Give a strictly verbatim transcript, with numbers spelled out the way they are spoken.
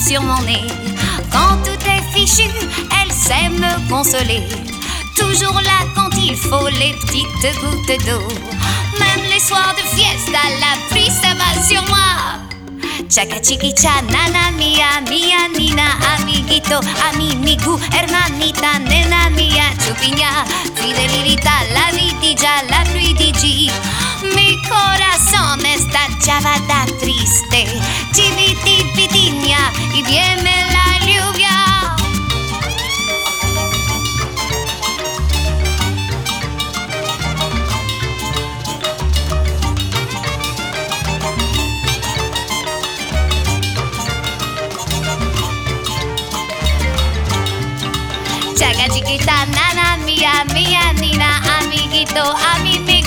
sur mon nez. Quand tout est fichu, elle sait me consoler. Toujours là quand il faut les petites gouttes d'eau. Même les soirs de fiesta, la pluie s'abat sur moi. Chaka chiquicha, nana mia, mia nina, amiguito, aminigu, hermanita, nena mia, chupiña, fidelita, la vitilla, la pluie digi. Mi corazón está chavada triste, chiviti pitiña, y viene la lluvia. Chaga chiquita, nana mía, mía nina, amiguito, a mi